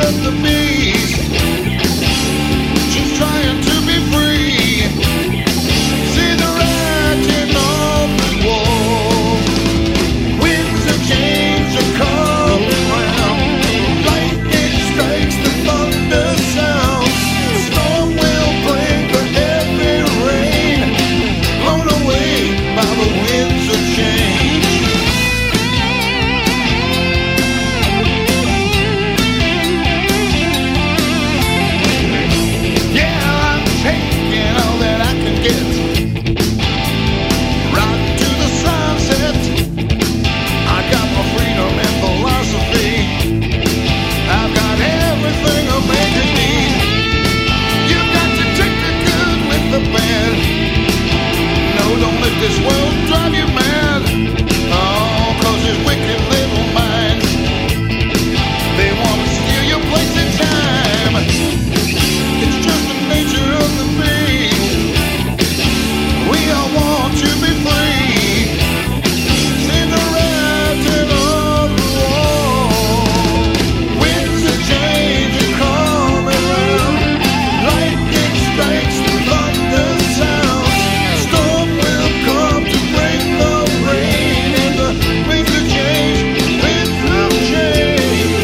of the beast. She's trying to be free. See the writing on the wall. Winds of change are coming round. Lightning strikes, the thunder sounds. The storm will bring the heavy rain, blown away by the winds of change. Yeah, I'm taking all that I can get. Right to the sunset. I got my freedom and philosophy. I've got everything a man can need. You've got to take the good with the bad. No, don't let this world drive you mad. Oh, 'cause there's wicked little minds. They want to steal your place in time. It's just the nature of the beast. We all want to be free. See the writing on the wall. Winds of change are coming round. Lightning strikes, the thunder sounds. Storm will come to bring the rain. And the winds of change, winds of change.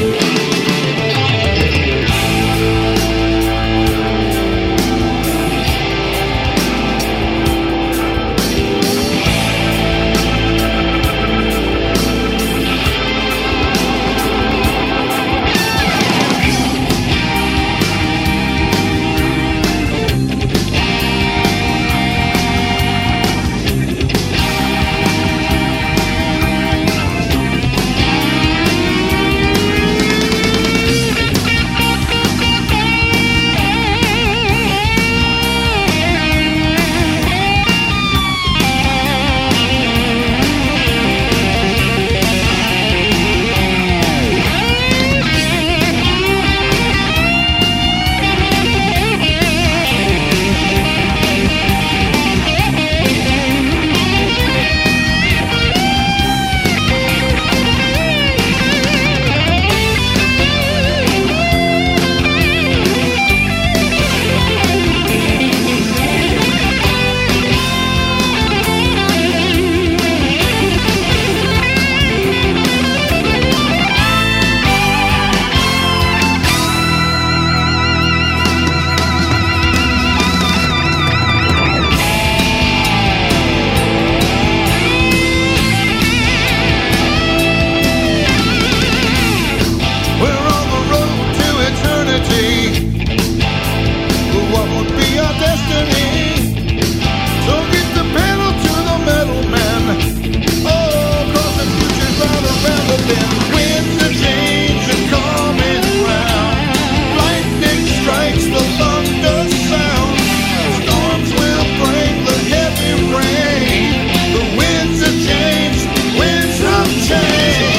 We're on the road to eternity. What would be our destiny? So get the pedal to the metal, man. Oh, 'cause the future's right around the bend. Winds of change are coming round. Lightning strikes, the thunder sounds. Storms will bring the heavy rain. The winds of change, winds of change.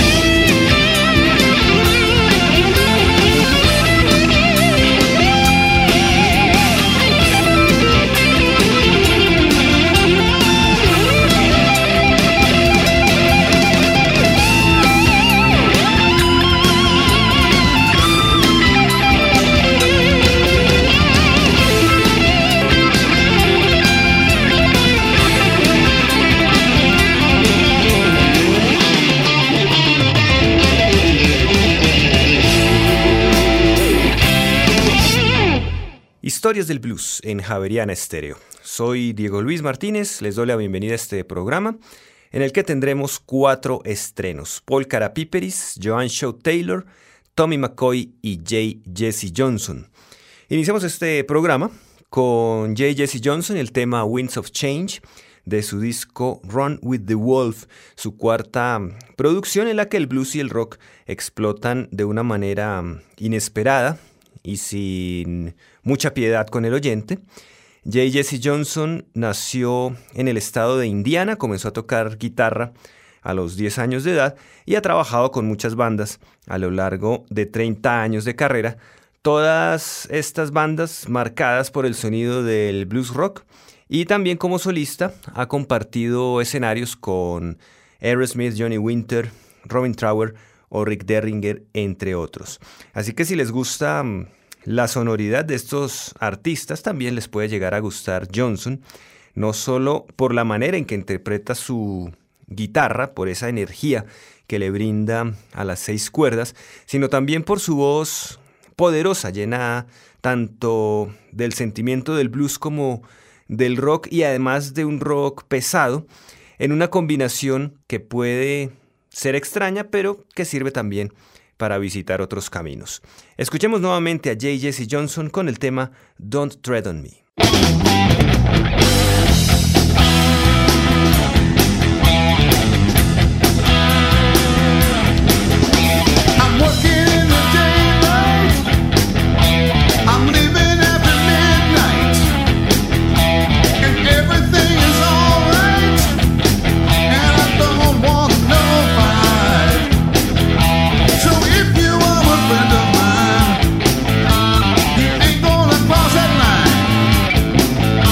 Historias del Blues en Javeriana Estéreo. Soy Diego Luis Martínez, les doy la bienvenida a este programa en el que tendremos 4 estrenos: Paul Karapiperis, Joan Shaw Taylor, Tommy McCoy y J. Jesse Johnson. Iniciamos este programa con J. Jesse Johnson, el tema Winds of Change de su disco Run with the Wolf, su cuarta producción en la que el blues y el rock explotan de una manera inesperada y sin mucha piedad con el oyente. J. Jesse Johnson nació en el estado de Indiana, comenzó a tocar guitarra a los 10 años de edad y ha trabajado con muchas bandas a lo largo de 30 años de carrera, todas estas bandas marcadas por el sonido del blues rock, y también como solista ha compartido escenarios con Aerosmith, Johnny Winter, Robin Trower o Rick Derringer, entre otros. Así que si les gusta la sonoridad de estos artistas, también les puede llegar a gustar Johnson, no solo por la manera en que interpreta su guitarra, por esa energía que le brinda a las 6 cuerdas, sino también por su voz poderosa, llena tanto del sentimiento del blues como del rock, y además de un rock pesado, en una combinación que puede ser extraña, pero que sirve también para visitar otros caminos. Escuchemos nuevamente a J. Jesse Johnson con el tema Don't Tread on Me. Cross that line.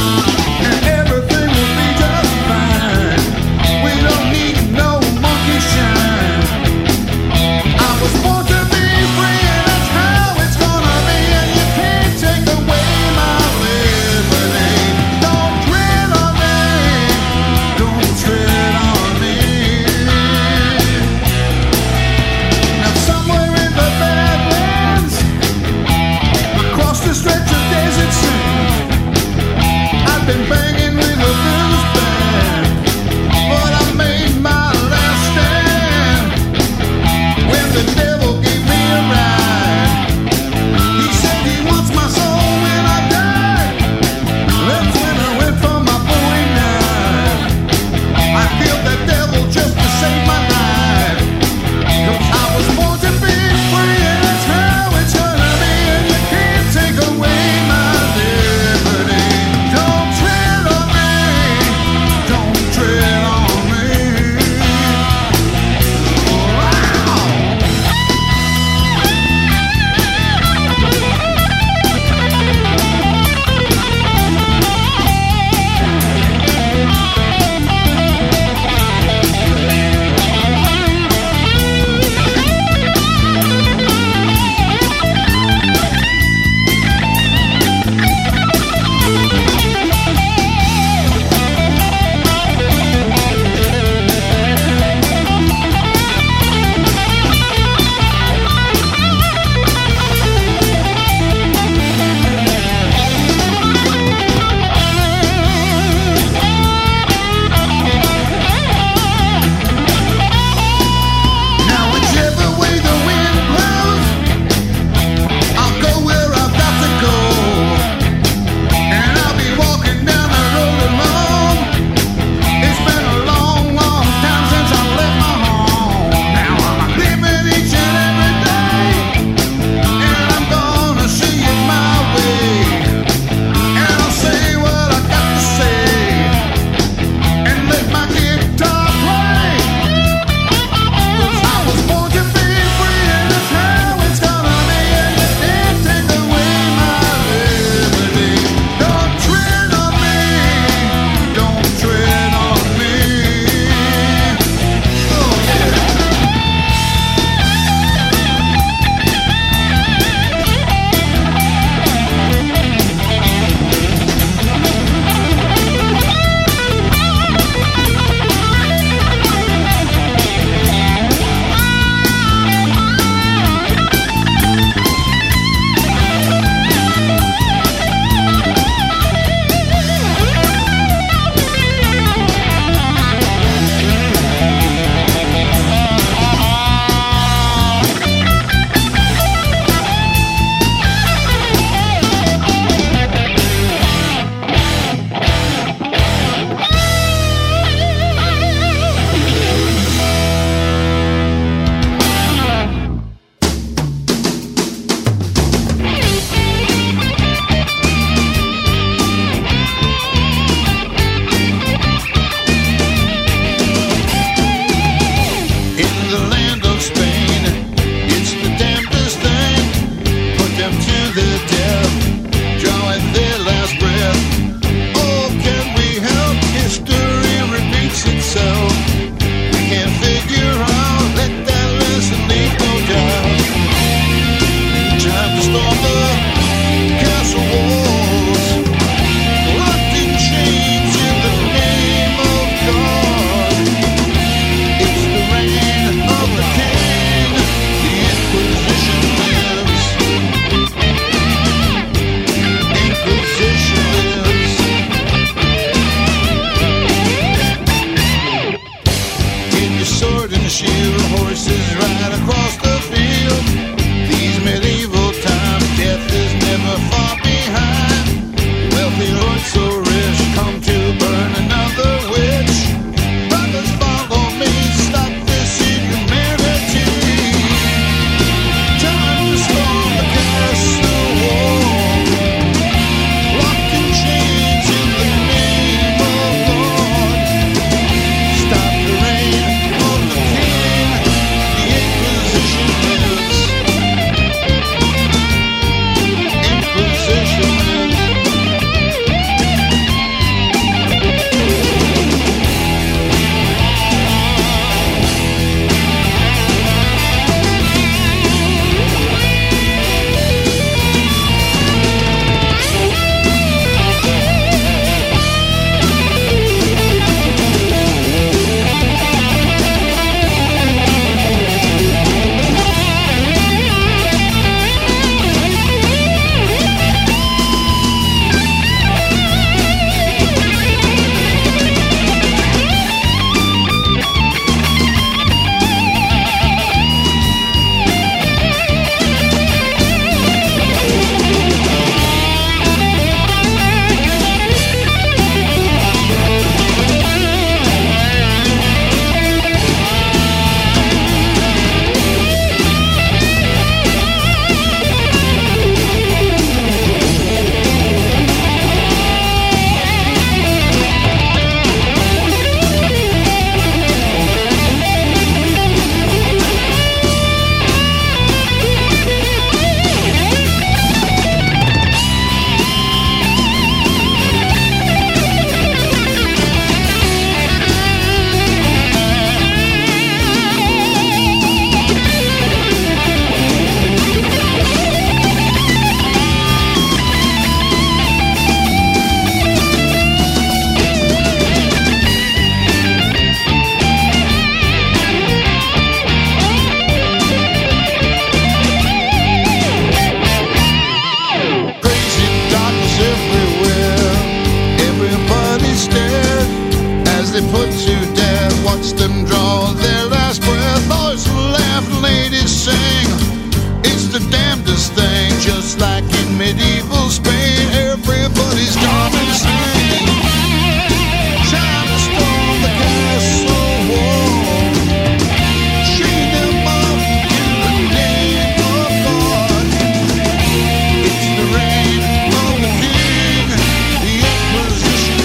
It's the damnedest thing, just like in medieval Spain. Everybody's gone insane, trying to storm the castle wall, chain them up in the name of God. It's the reign of the king, the Inquisition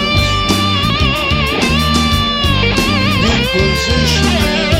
is. The Inquisition is.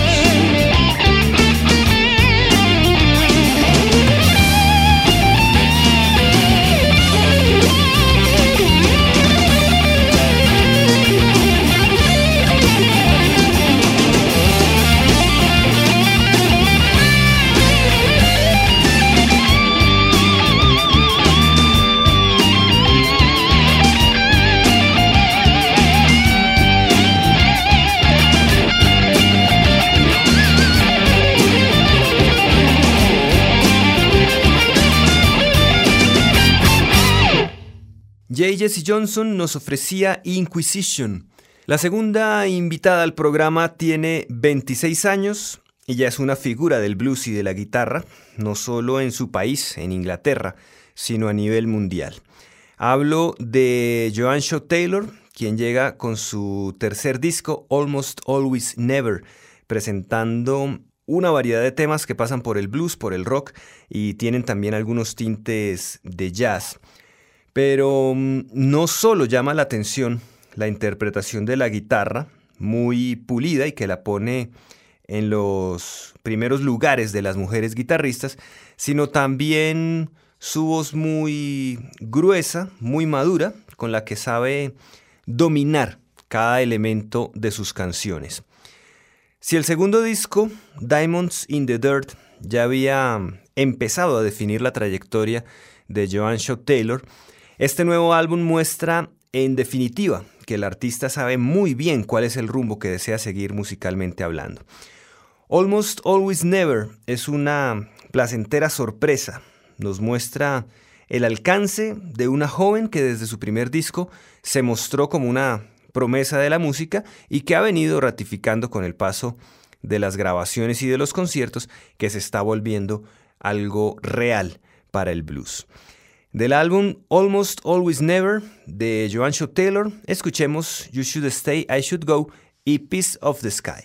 J. Jesse Johnson nos ofrecía Inquisition. La segunda invitada al programa tiene 26 años. Ella es una figura del blues y de la guitarra, no solo en su país, en Inglaterra, sino a nivel mundial. Hablo de Joanne Shaw Taylor, quien llega con su tercer disco, Almost Always Never, presentando una variedad de temas que pasan por el blues, por el rock y tienen también algunos tintes de jazz. Pero no solo llama la atención la interpretación de la guitarra, muy pulida y que la pone en los primeros lugares de las mujeres guitarristas, sino también su voz muy gruesa, muy madura, con la que sabe dominar cada elemento de sus canciones. Si el segundo disco, Diamonds in the Dirt, ya había empezado a definir la trayectoria de Joanne Shaw Taylor, este nuevo álbum muestra, en definitiva, que el artista sabe muy bien cuál es el rumbo que desea seguir musicalmente hablando. Almost Always Never es una placentera sorpresa. Nos muestra el alcance de una joven que desde su primer disco se mostró como una promesa de la música y que ha venido ratificando con el paso de las grabaciones y de los conciertos que se está volviendo algo real para el blues. Del álbum Almost Always Never de Joanne Shaw Taylor, escuchemos You Should Stay, I Should Go y Piece of the Sky.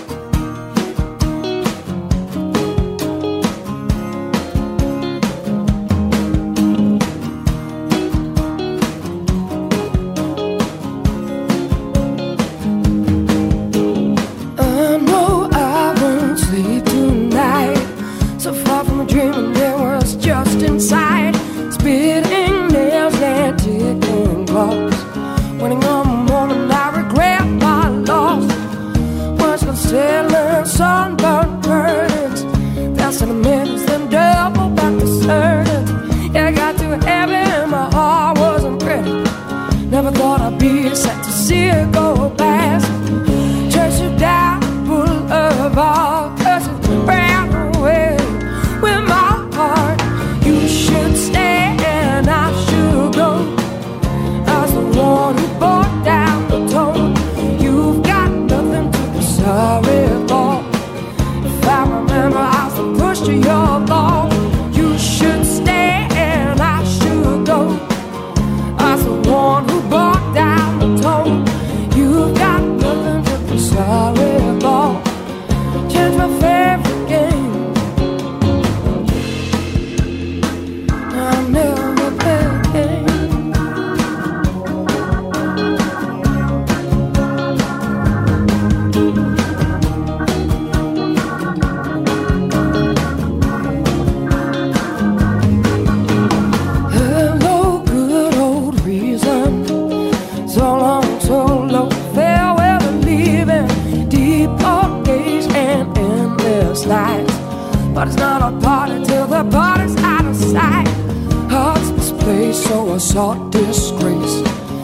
But it's not a party till the party's out of sight. Hearts misplaced, so I sought disgrace.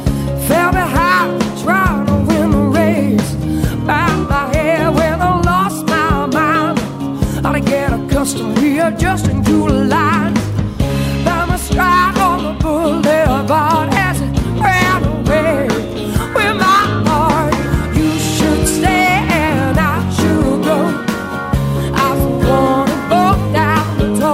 Fell behind, trying to win the race. Bound my head when I lost my mind. I get accustomed readjusting to the lines. Found my stride on the boulevard as it ran away with my heart. You should stay and I should go. I was born and broke down the door.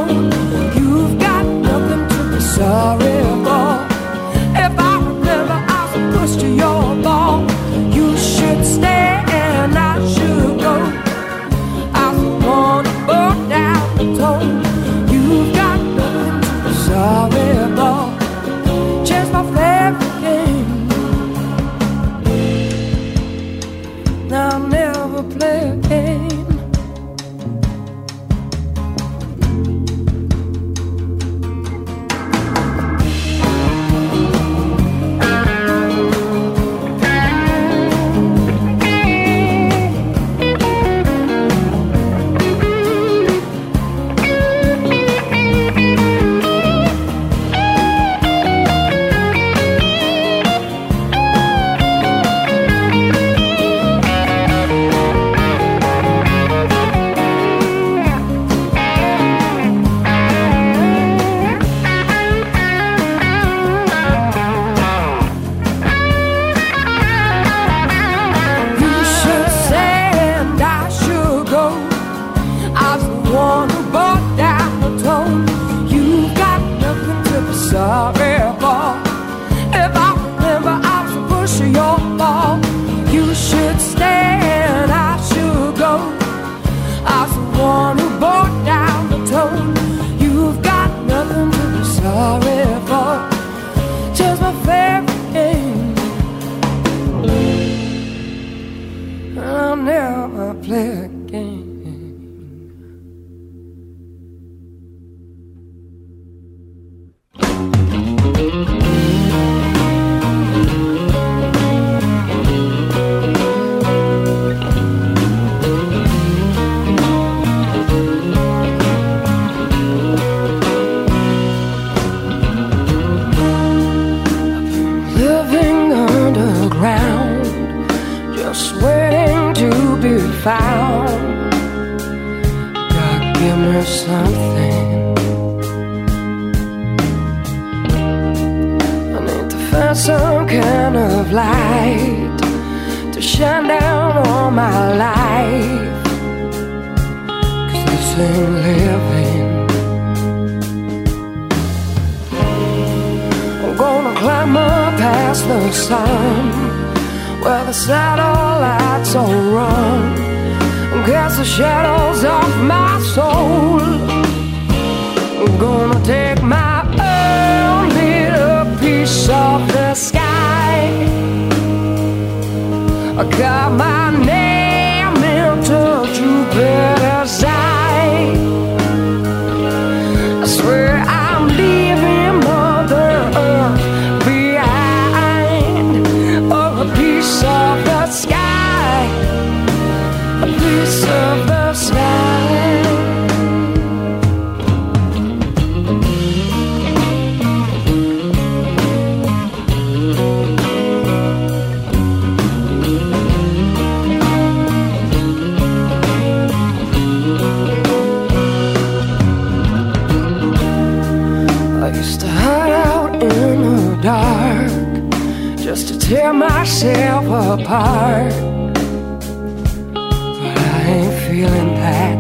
found. God, give me something. I need to find some kind of light to shine down on my life, 'cause this ain't living. I'm gonna climb up past the sun, where the satellites all run, and cast the shadows off my soul. I'm gonna take my own little piece of the sky. I got my name into Jupiter's eye. I swear I'm leaving Mother Earth behind. Oh, a piece of the sky, a piece of the sky. Dark, just to tear myself apart, but I ain't feeling that.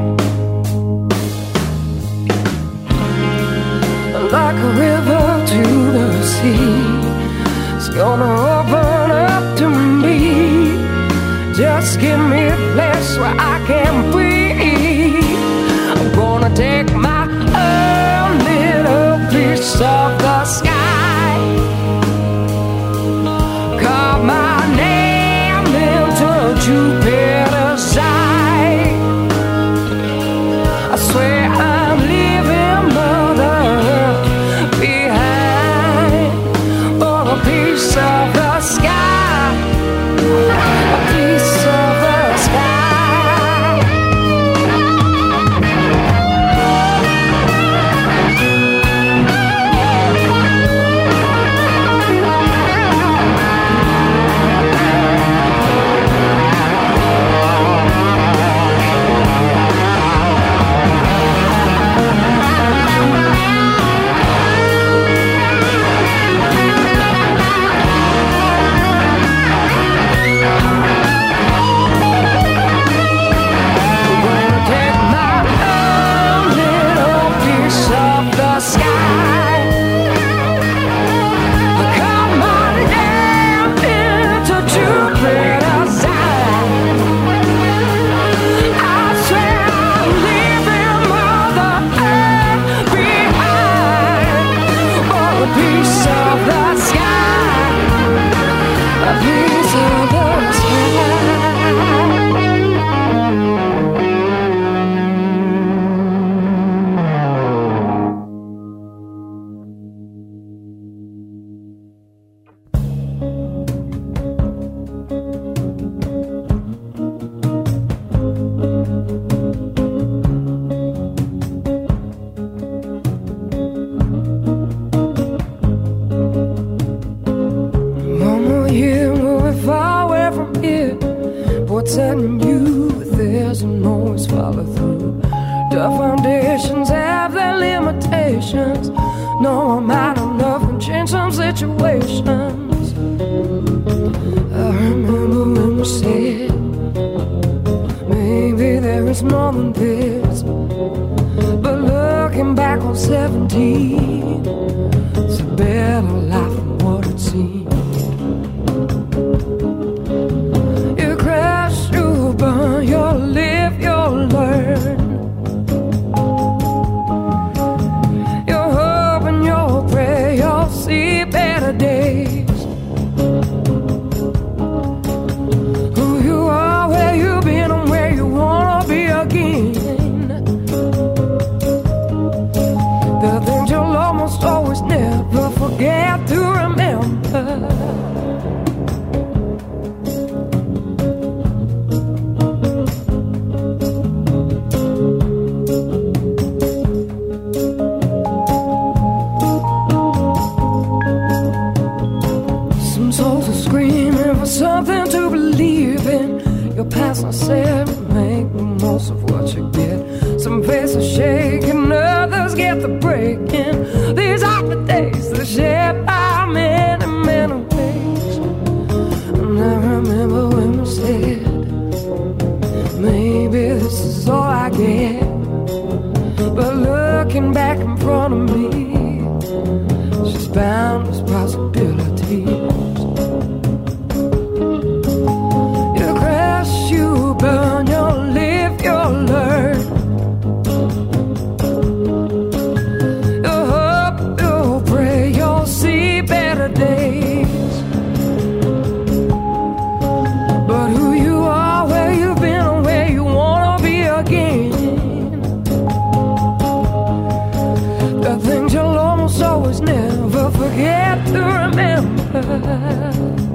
Like a river to the sea, it's gonna open up to me. Just give me a place where I can breathe. I'm gonna take my own little piece of the sky. My name into Jupiter's eye. I swear I'm leaving Mother Earth behind. Oh, a piece of the sky, a piece of the sky. And you, there's an always follow through. The foundations have their limitations. No amount of love can change some situations. I remember when we said maybe there is more than this, but looking back on 17, it's a better life than what it seemed. You'll live, you'll learn. You'll hope and you'll pray, you'll see better days. Who you are, where you've been, and where you wanna be again. The things you'll almost always never forget. breaking. These are the days that shape our many, many ways. And I remember when we said, maybe this is all I get. But looking back in front of me, she's boundless possibilities. You crash, you burn, you'll live, you'll learn. You'll hope, you'll pray, you'll see better days. But who you are, where you've been, and where you wanna be again, the things you'll almost always never forget to remember.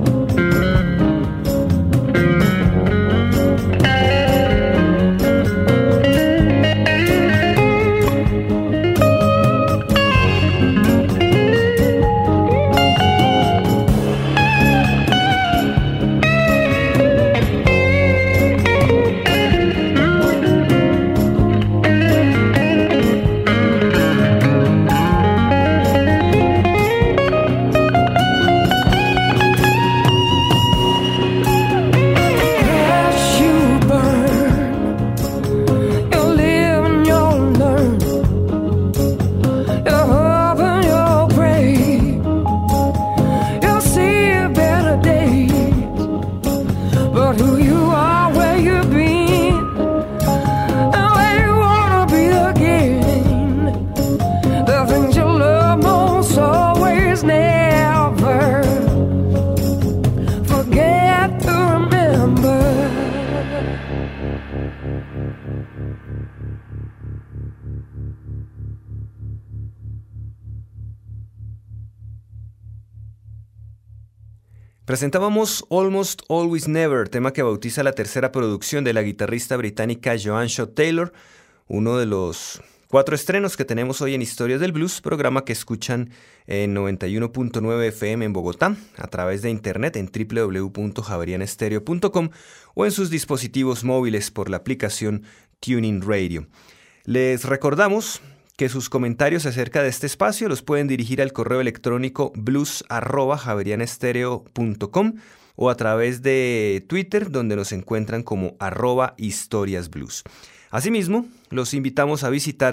Presentábamos Almost Always Never, tema que bautiza la tercera producción de la guitarrista británica Joanne Shaw Taylor, uno de los 4 estrenos que tenemos hoy en Historias del Blues, programa que escuchan en 91.9 FM en Bogotá, a través de internet en www.javerianestereo.com o en sus dispositivos móviles por la aplicación TuneIn Radio. Les recordamos que sus comentarios acerca de este espacio los pueden dirigir al correo electrónico blues@javerianestereo.com o a través de Twitter, donde nos encuentran como @historiasblues. Asimismo, los invitamos a visitar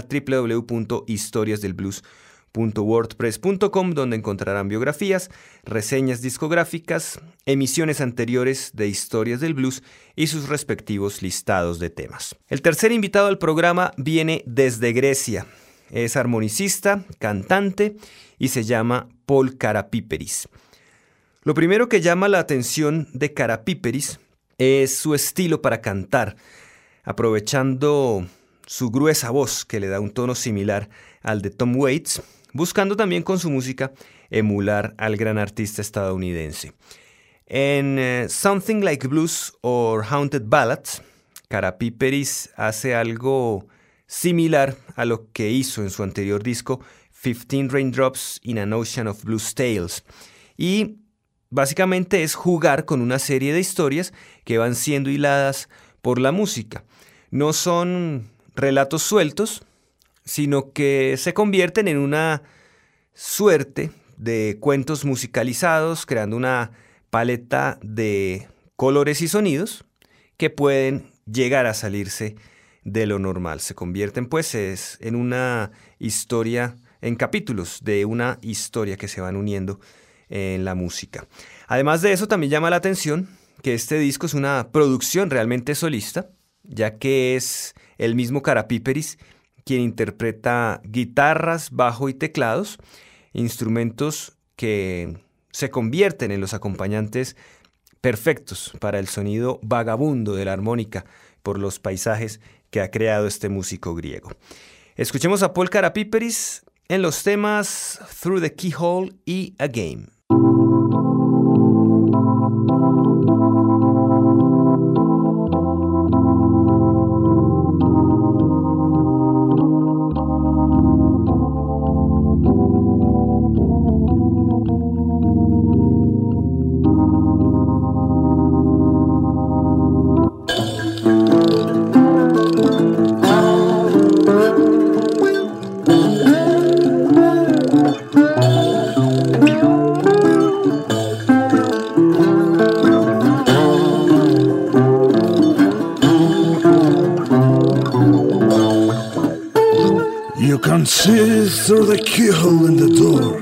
www.historiasdelblues.wordpress.com, donde encontrarán biografías, reseñas discográficas, emisiones anteriores de Historias del Blues y sus respectivos listados de temas. El tercer invitado al programa viene desde Grecia. Es armonicista, cantante y se llama Paul Karapiperis. Lo primero que llama la atención de Karapiperis es su estilo para cantar, aprovechando su gruesa voz que le da un tono similar al de Tom Waits, buscando también con su música emular al gran artista estadounidense. En Something Like Blues or Haunted Ballads, Karapiperis hace algo similar a lo que hizo en su anterior disco 15 Raindrops in an Ocean of Blues Tales, y básicamente es jugar con una serie de historias que van siendo hiladas por la música. No son relatos sueltos, sino que se convierten en una suerte de cuentos musicalizados, creando una paleta de colores y sonidos que pueden llegar a salirse de lo normal. Se convierten pues en una historia, en capítulos de una historia que se van uniendo en la música. Además de eso, también llama la atención que este disco es una producción realmente solista, ya que es el mismo Karapiperis quien interpreta guitarras, bajo y teclados, instrumentos que se convierten en los acompañantes perfectos para el sonido vagabundo de la armónica por los paisajes que ha creado este músico griego. Escuchemos a Paul Karapiperis en los temas Through the Keyhole y A Game. see through the keyhole in the door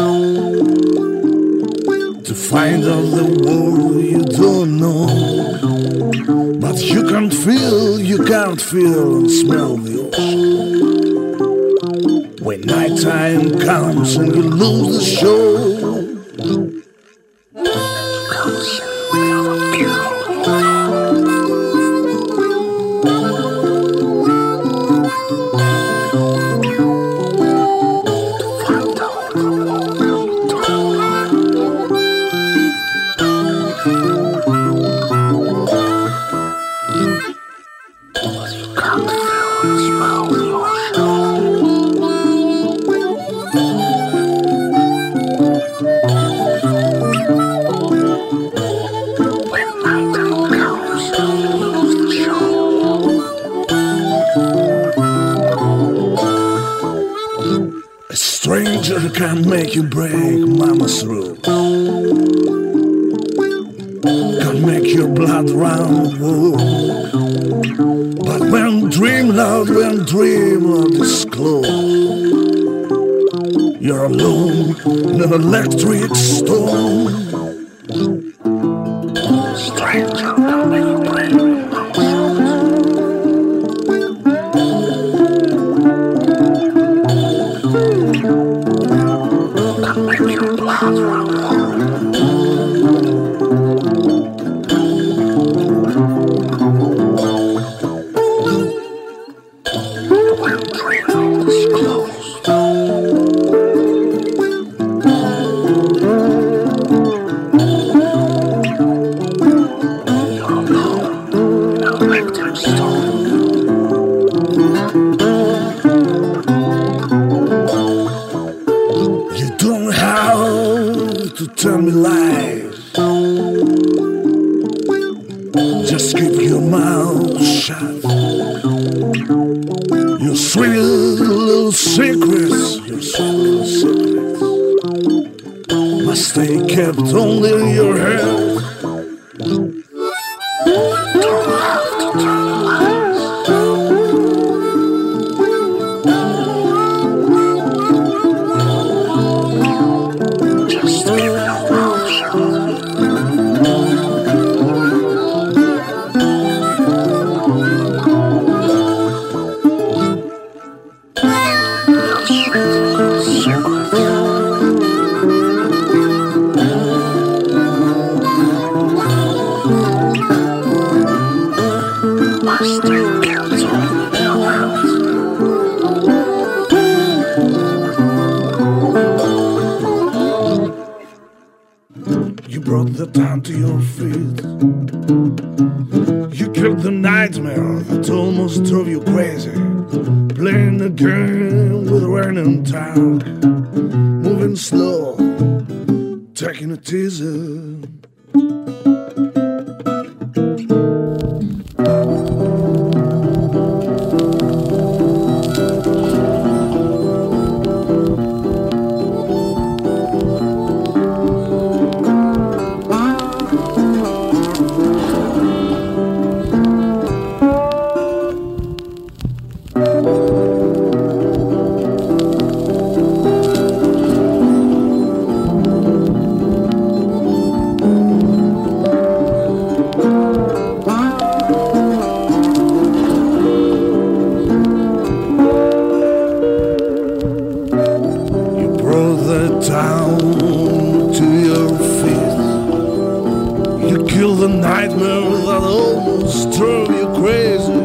to find out the world you don't know. But you can't feel and smell the ocean. When nighttime comes and you lose the show, stranger can make you break mama's rule, can make your blood run warm. But when dreamland is closed, you're alone in an electric storm. Stranger can make you break mama's rule. Tell me lies. Just keep your mouth shut. Your sweet little secrets, must stay kept only in your head. Don't have to tell me lies. Just keep your mouth shut. You brought the town to your feet. You killed the nightmare that almost drove you crazy. Playing a game with rain and talk, moving slow, taking it easy. Down to your feet. You killed the nightmare that almost drove you crazy.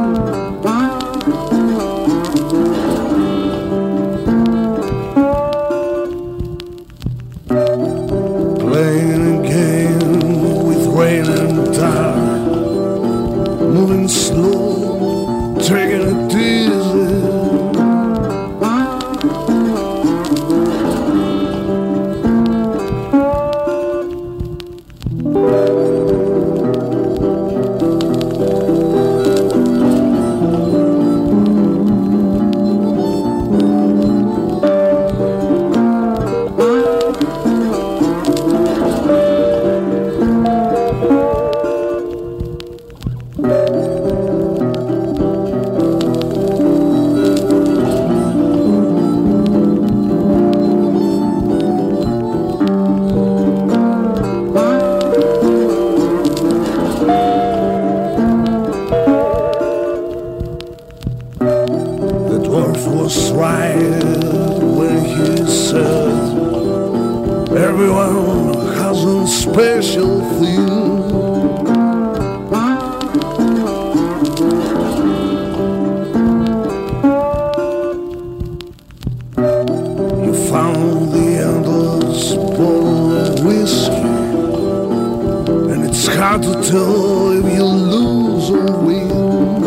Playing a game with rain and dark, moving slow, taking it easy. special thing. You found the endless bottle of whiskey, and it's hard to tell if you lose or win.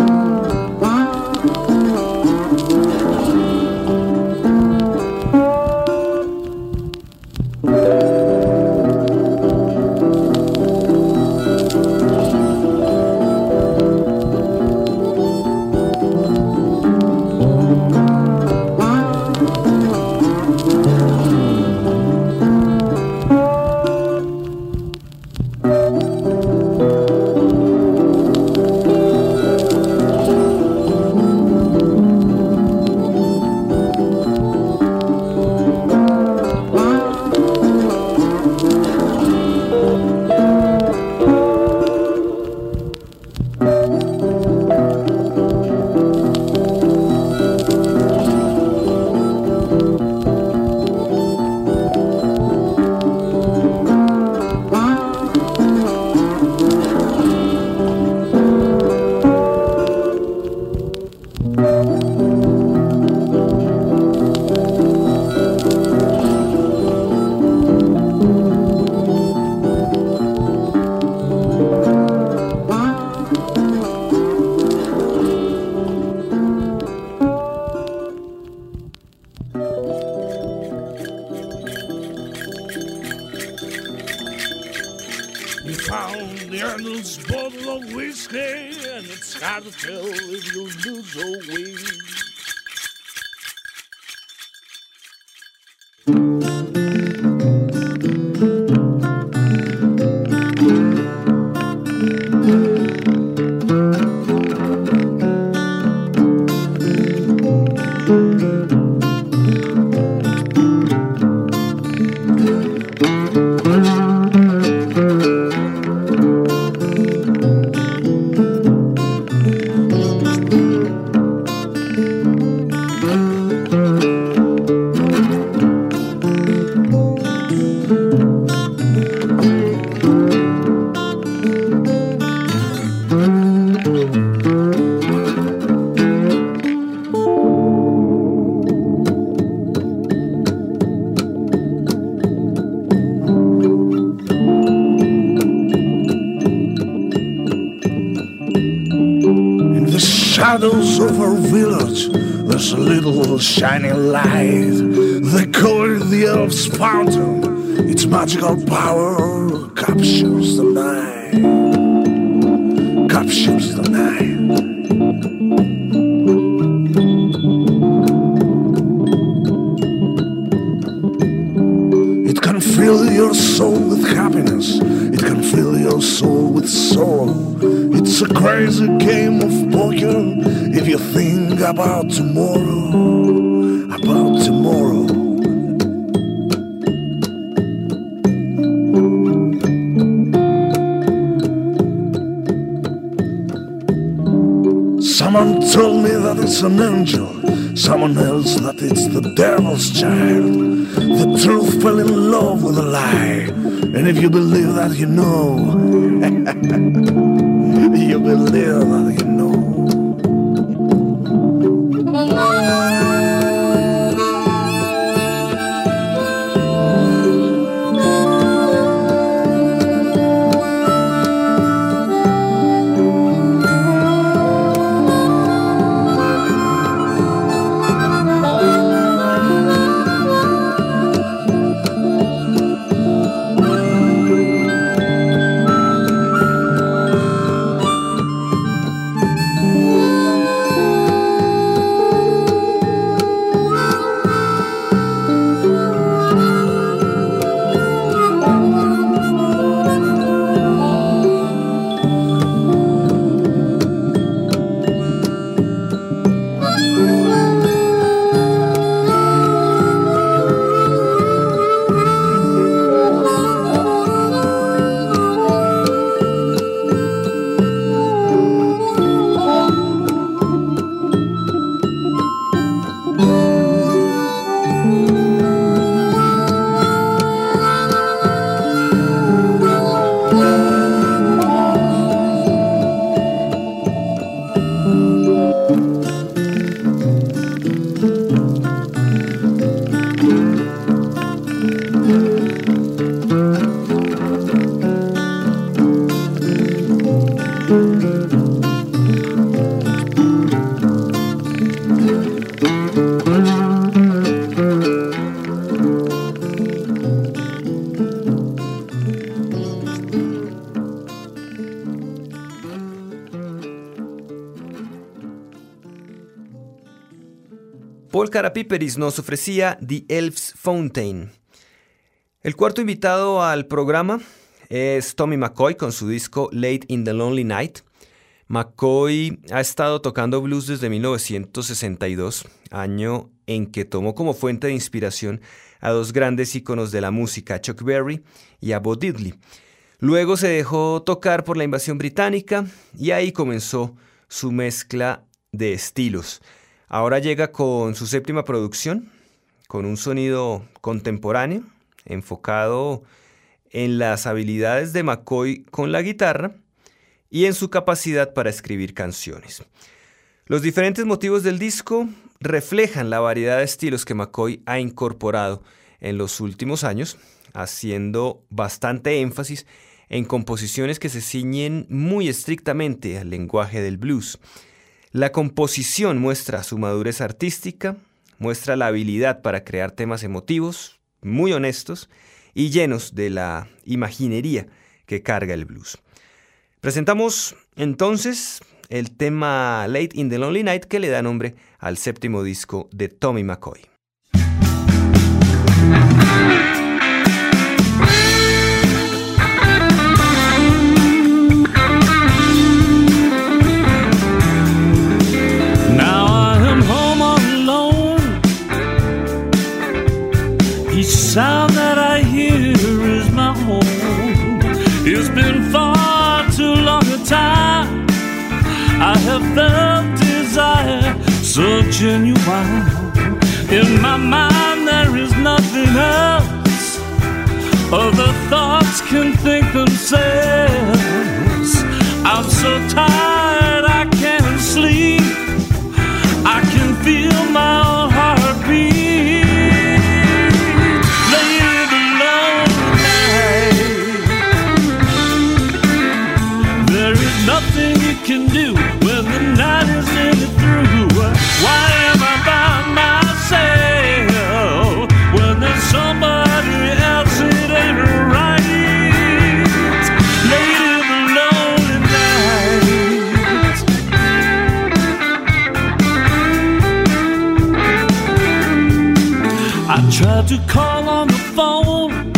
You found the endless bottle of whiskey, and it's hard to tell if you lose or win. Shadows of our village, there's a little shining light. They call it the Elf's Fountain. Its magical power captures the night. Captures the night. It can fill your soul with happiness. It can fill your soul with sorrow. It's a crazy game of poker if you think about tomorrow. About tomorrow. Someone told me that it's an angel, someone else that it's the devil's child. The truth fell in love with a lie, and if you believe that, you know. You believe that, you know. Paul Karapiperis nos ofrecía The Elf's Fountain. El cuarto invitado al programa es Tommy McCoy con su disco Late in the Lonely Night. McCoy ha estado tocando blues desde 1962, año en que tomó como fuente de inspiración a dos grandes íconos de la música, a Chuck Berry y a Bo Diddley. Luego se dejó tocar por la invasión británica y ahí comenzó su mezcla de estilos. Ahora llega con su séptima producción, con un sonido contemporáneo, enfocado en las habilidades de McCoy con la guitarra y en su capacidad para escribir canciones. Los diferentes motivos del disco reflejan la variedad de estilos que McCoy ha incorporado en los últimos años, haciendo bastante énfasis en composiciones que se ciñen muy estrictamente al lenguaje del blues. La composición muestra su madurez artística, muestra la habilidad para crear temas emotivos, muy honestos y llenos de la imaginería que carga el blues. Presentamos entonces el tema Late in the Lonely Night que le da nombre al séptimo disco de Tommy McCoy. Sound that I hear is my home. It's been far too long a time I have felt desire so genuine. In my mind there is nothing else. Other thoughts can think themselves. I'm so tired I can't sleep. I can feel my own heart beat. Nothing you can do when the night is nearly through. Why am I by myself when there's somebody else? It ain't right. Late in the lonely night, I tried to call on the phone.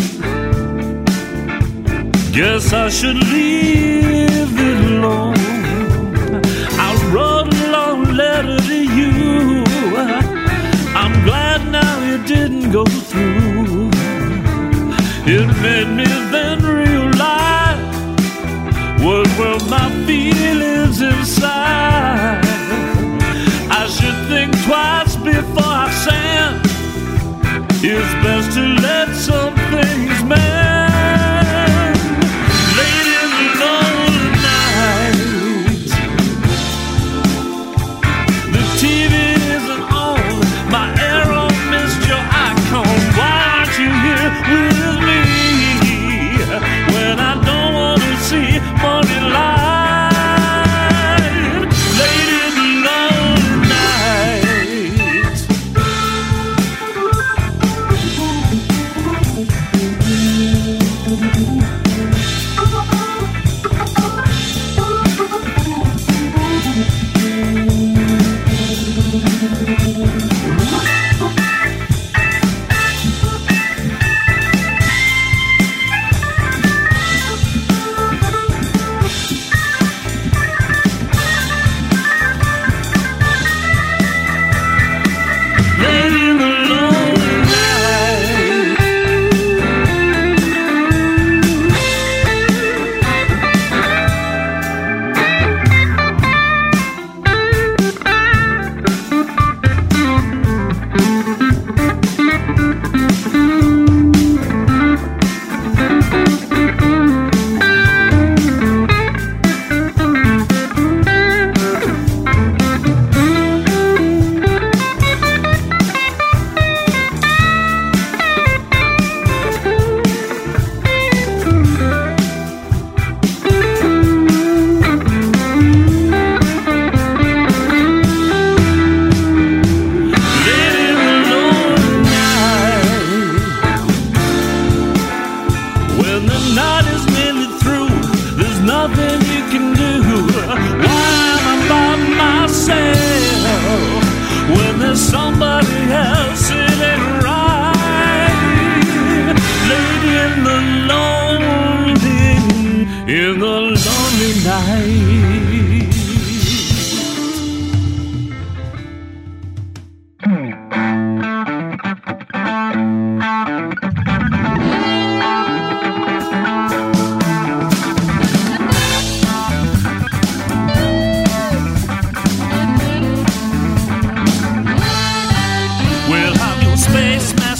Guess I should leave it alone. I wrote a long letter to you. I'm glad now it didn't go through. It made me then realize what were my feelings inside. I should think twice before I send. It's best to let some things mend. With me when I don't want to see morning light. Late in the lonely night.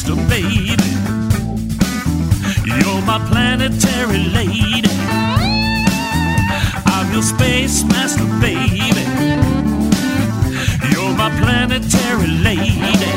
master, baby. You're my planetary lady. I'm your space master, baby. You're my planetary lady.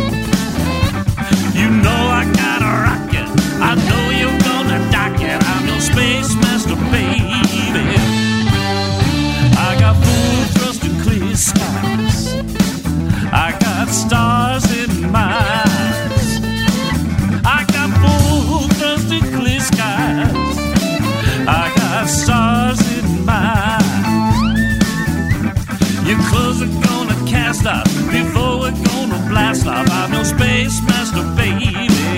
You know I gotta rock it. I know you're gonna dock it. I'm your space master, baby. I got full thrust and clear skies. I got stars in my eyes. I got full thrust and clear skies. I got stars in my eyes. Your clothes are gonna cast off before we're gonna blast off. I'm your space master, baby.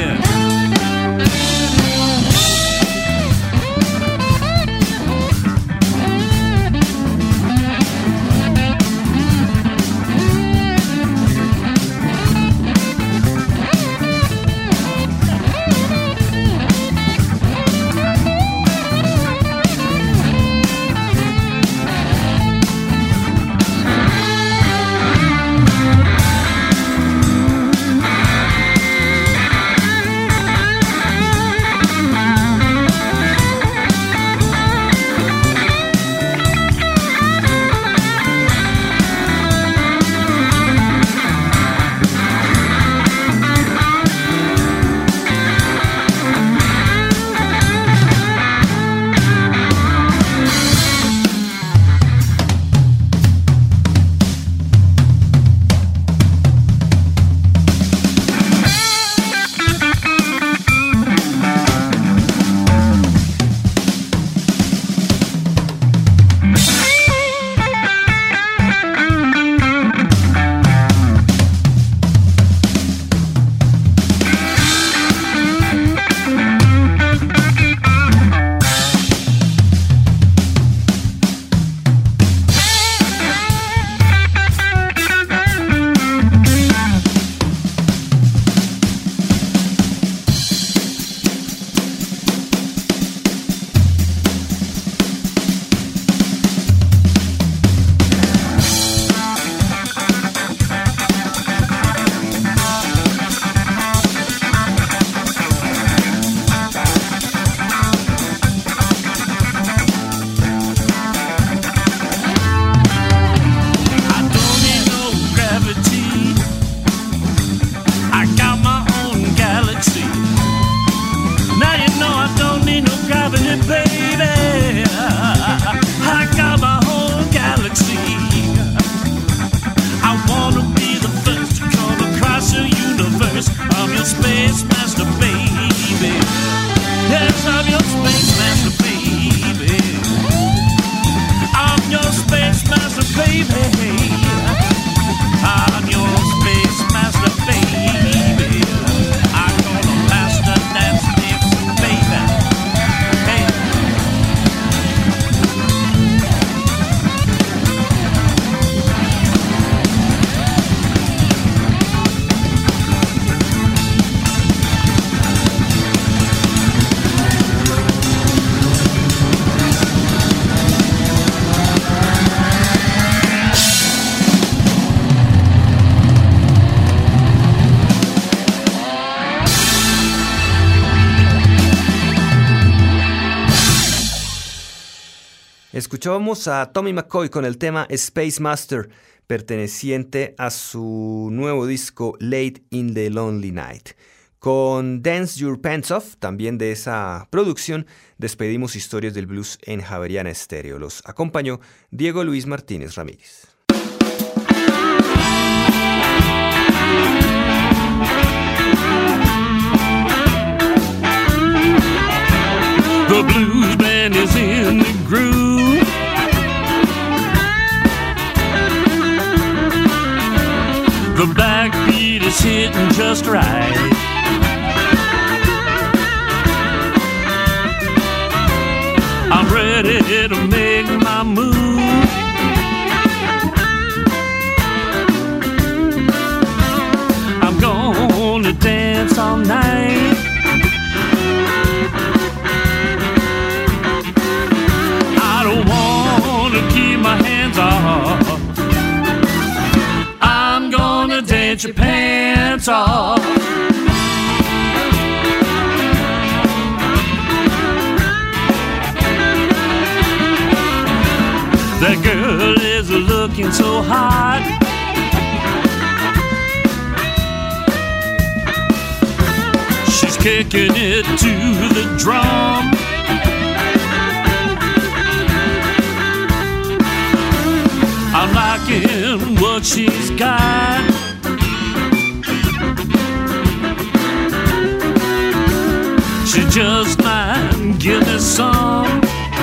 Escuchábamos a Tommy McCoy con el tema Space Master, perteneciente a su nuevo disco Late in the Lonely Night. Con Dance Your Pants Off, también de esa producción, despedimos Historias del Blues en Javeriana Estéreo. Los acompañó Diego Luis Martínez Ramírez. The blues band is in the groove. The backbeat is hitting just right. I'm ready to make my move. I'm gonna dance all night. I don't wanna keep my hands off. I'm gonna dance your pants off. That girl is looking so hot. She's kicking it to the drum. I'm liking what she's got. She just might give me some.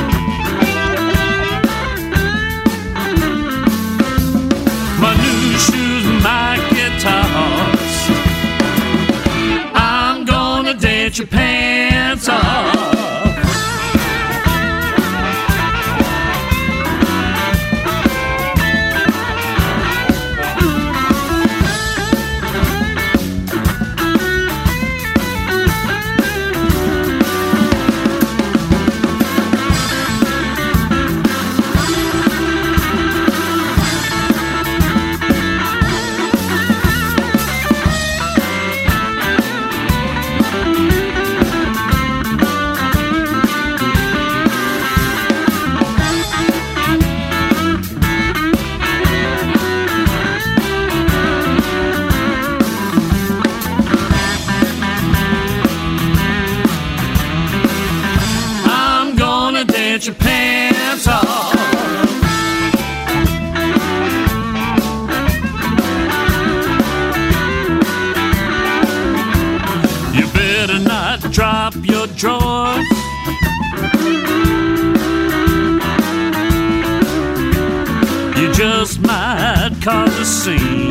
My new shoes, my guitars. I'm gonna dance your pants off. Your pants off. You better not drop your drawers. You just might cause a scene.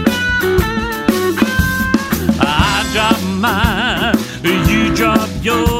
I drop mine, you drop yours.